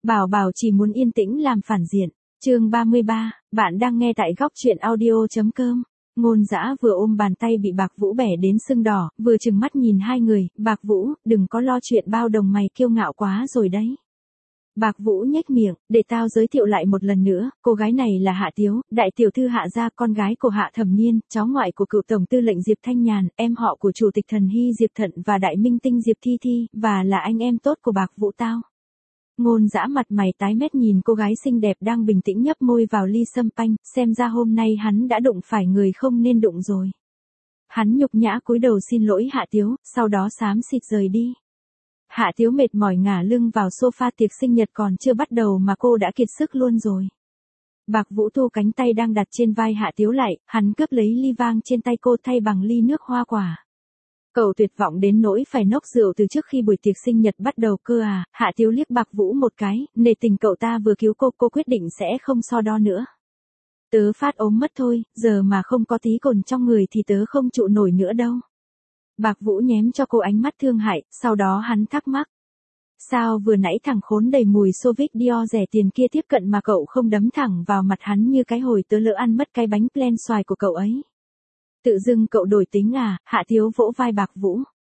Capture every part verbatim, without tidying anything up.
Bảo Bảo chỉ muốn yên tĩnh làm phản diện. Chương ba mươi ba, bạn đang nghe tại góc truyện audio chấm com. Ngôn Dã vừa ôm bàn tay bị Bạc Vũ bẻ đến sưng đỏ, vừa trừng mắt nhìn hai người, "Bạc Vũ, đừng có lo chuyện bao đồng mày kiêu ngạo quá rồi đấy." Bạc Vũ nhếch miệng, "Để tao giới thiệu lại một lần nữa, cô gái này là Hạ Tiếu, đại tiểu thư Hạ gia, con gái của Hạ Thẩm Niên, cháu ngoại của cựu tổng tư lệnh Diệp Thanh Nhàn, em họ của chủ tịch Thần Hy Diệp Thận và đại minh tinh Diệp Thi Thi, và là anh em tốt của Bạc Vũ tao." Ngôn Dã mặt mày tái mét nhìn cô gái xinh đẹp đang bình tĩnh nhấp môi vào ly sâm panh, xem ra hôm nay hắn đã đụng phải người không nên đụng rồi. Hắn nhục nhã cúi đầu xin lỗi Hạ Tiếu, sau đó xám xịt rời đi. Hạ Tiếu mệt mỏi ngả lưng vào sofa, tiệc sinh nhật còn chưa bắt đầu mà cô đã kiệt sức luôn rồi. Bạc Vũ thu cánh tay đang đặt trên vai Hạ Tiếu lại, hắn cướp lấy ly vang trên tay cô thay bằng ly nước hoa quả. Cậu tuyệt vọng đến nỗi phải nốc rượu từ trước khi buổi tiệc sinh nhật bắt đầu cơ à? Hạ Tiếu liếc Bạc Vũ một cái, nể tình cậu ta vừa cứu cô, cô quyết định sẽ không so đo nữa. Tớ phát ốm mất thôi, giờ mà không có tí cồn trong người thì tớ không trụ nổi nữa đâu. Bạc Vũ nhém cho cô ánh mắt thương hại, sau đó hắn thắc mắc. Sao vừa nãy thằng khốn đầy mùi Soviet Dior rẻ tiền kia tiếp cận mà cậu không đấm thẳng vào mặt hắn như cái hồi tớ lỡ ăn mất cái bánh plen xoài của cậu ấy? Tự dưng cậu đổi tính à? Hạ Tiếu vỗ vai Bạc Vũ.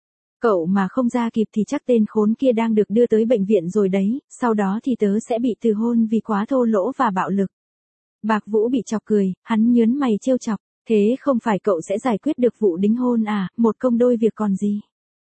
Cậu mà không ra kịp thì chắc tên khốn kia đang được đưa tới bệnh viện rồi đấy, sau đó thì tớ sẽ bị từ hôn vì quá thô lỗ và bạo lực. Bạc Vũ bị chọc cười, hắn nhớn mày trêu chọc. Thế không phải cậu sẽ giải quyết được vụ đính hôn à, một công đôi việc còn gì?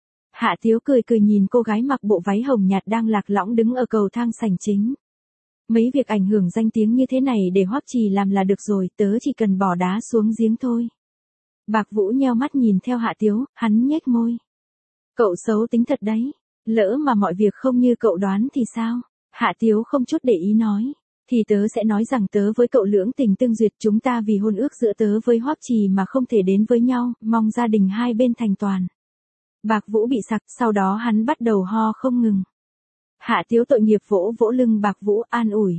Hạ Tiếu cười cười nhìn cô gái mặc bộ váy hồng nhạt đang lạc lõng đứng ở cầu thang sảnh chính. Mấy việc ảnh hưởng danh tiếng như thế này để Hoắc Trì làm là được rồi, tớ chỉ cần bỏ đá xuống giếng thôi. Bạc Vũ nheo mắt nhìn theo Hạ Tiếu, hắn nhếch môi. Cậu xấu tính thật đấy, lỡ mà mọi việc không như cậu đoán thì sao? Hạ Tiếu không chút để ý nói. Thì tớ sẽ nói rằng tớ với cậu lưỡng tình tương duyệt, chúng ta vì hôn ước giữa tớ với Hoắc Trì mà không thể đến với nhau, mong gia đình hai bên thành toàn. Bạc Vũ bị sặc, sau đó hắn bắt đầu ho không ngừng. Hạ Tiếu tội nghiệp vỗ vỗ lưng Bạc Vũ an ủi.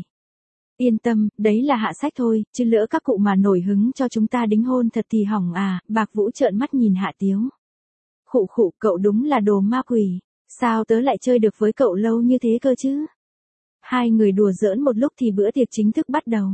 Yên tâm, đấy là hạ sách thôi, chứ lỡ các cụ mà nổi hứng cho chúng ta đính hôn thật thì hỏng à. Bạc Vũ trợn mắt nhìn Hạ Tiếu. Khụ khụ, cậu đúng là đồ ma quỷ, sao tớ lại chơi được với cậu lâu như thế cơ chứ? Hai người đùa giỡn một lúc thì bữa tiệc chính thức bắt đầu.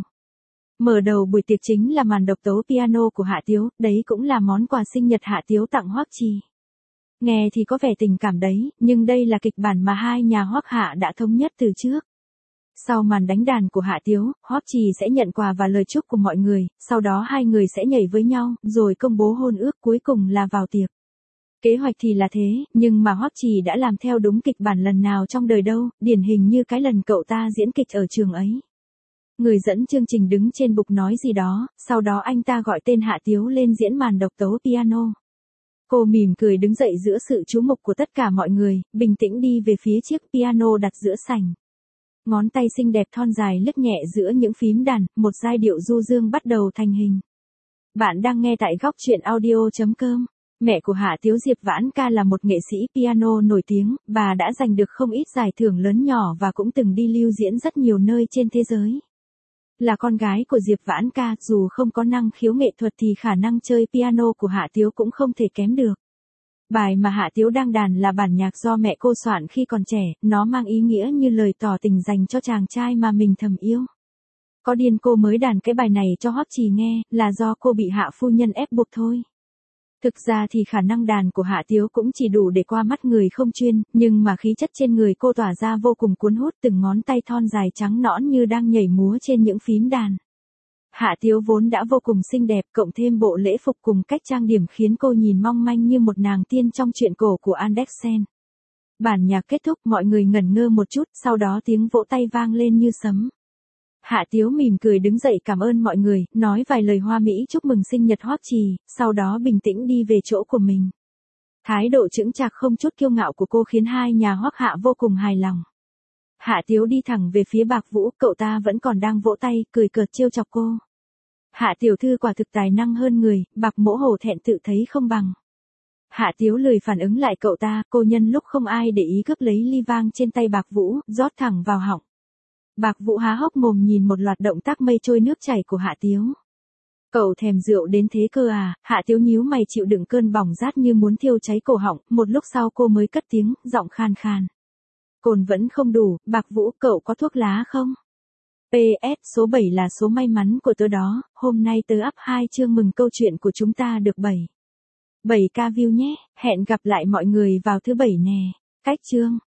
Mở đầu buổi tiệc chính là màn độc tấu piano của Hạ Tiếu, đấy cũng là món quà sinh nhật Hạ Tiếu tặng Hoắc Trì. Nghe thì có vẻ tình cảm đấy, nhưng đây là kịch bản mà hai nhà Hoắc Hạ đã thống nhất từ trước. Sau màn đánh đàn của Hạ Tiếu, Hoắc Trì sẽ nhận quà và lời chúc của mọi người, sau đó hai người sẽ nhảy với nhau, rồi công bố hôn ước, cuối cùng là vào tiệc. Kế hoạch thì là thế, nhưng mà Hoắc Trì đã làm theo đúng kịch bản lần nào trong đời đâu, điển hình như cái lần cậu ta diễn kịch ở trường ấy. Người dẫn chương trình đứng trên bục nói gì đó, sau đó anh ta gọi tên Hạ Tiếu lên diễn màn độc tấu piano. Cô mỉm cười đứng dậy giữa sự chú mục của tất cả mọi người, bình tĩnh đi về phía chiếc piano đặt giữa sảnh. Ngón tay xinh đẹp thon dài lướt nhẹ giữa những phím đàn, một giai điệu du dương bắt đầu thành hình. Bạn đang nghe tại góc truyện audio chấm com. Mẹ của Hạ Tiếu, Diệp Vãn Ca, là một nghệ sĩ piano nổi tiếng, bà đã giành được không ít giải thưởng lớn nhỏ và cũng từng đi lưu diễn rất nhiều nơi trên thế giới. Là con gái của Diệp Vãn Ca, dù không có năng khiếu nghệ thuật thì khả năng chơi piano của Hạ Tiếu cũng không thể kém được. Bài mà Hạ Tiếu đang đàn là bản nhạc do mẹ cô soạn khi còn trẻ, nó mang ý nghĩa như lời tỏ tình dành cho chàng trai mà mình thầm yêu. Có điên cô mới đàn cái bài này cho Hoắc Trì nghe, là do cô bị Hạ phu nhân ép buộc thôi. Thực ra thì khả năng đàn của Hạ Tiếu cũng chỉ đủ để qua mắt người không chuyên, nhưng mà khí chất trên người cô tỏa ra vô cùng cuốn hút, từng ngón tay thon dài trắng nõn như đang nhảy múa trên những phím đàn. Hạ Tiếu vốn đã vô cùng xinh đẹp, cộng thêm bộ lễ phục cùng cách trang điểm khiến cô nhìn mong manh như một nàng tiên trong truyện cổ của Andersen. Bản nhạc kết thúc, mọi người ngẩn ngơ một chút, sau đó tiếng vỗ tay vang lên như sấm. Hạ Tiếu mỉm cười đứng dậy cảm ơn mọi người, nói vài lời hoa mỹ chúc mừng sinh nhật Hoắc Trì, sau đó bình tĩnh đi về chỗ của mình. Thái độ chững chạc không chút kiêu ngạo của cô khiến hai nhà Hoắc Hạ vô cùng hài lòng. Hạ Tiếu đi thẳng về phía Bạc Vũ, cậu ta vẫn còn đang vỗ tay, cười cợt trêu chọc cô. Hạ tiểu thư quả thực tài năng hơn người, Bạc mỗ hổ thẹn tự thấy không bằng. Hạ Tiếu lười phản ứng lại cậu ta, cô nhân lúc không ai để ý cướp lấy ly vang trên tay Bạc Vũ, rót thẳng vào họng. Bạc Vũ há hốc mồm nhìn một loạt động tác mây trôi nước chảy của Hạ Tiếu. Cậu thèm rượu đến thế cơ à? Hạ Tiếu nhíu mày chịu đựng cơn bỏng rát như muốn thiêu cháy cổ họng, một lúc sau cô mới cất tiếng, giọng khan khan. cồn vẫn không đủ, Bạc Vũ cậu có thuốc lá không? pê ét số bảy là số may mắn của tớ đó, hôm nay tớ up hai chương mừng câu chuyện của chúng ta được bảy. bảy k view nhé, hẹn gặp lại mọi người vào thứ bảy nè. Cách chương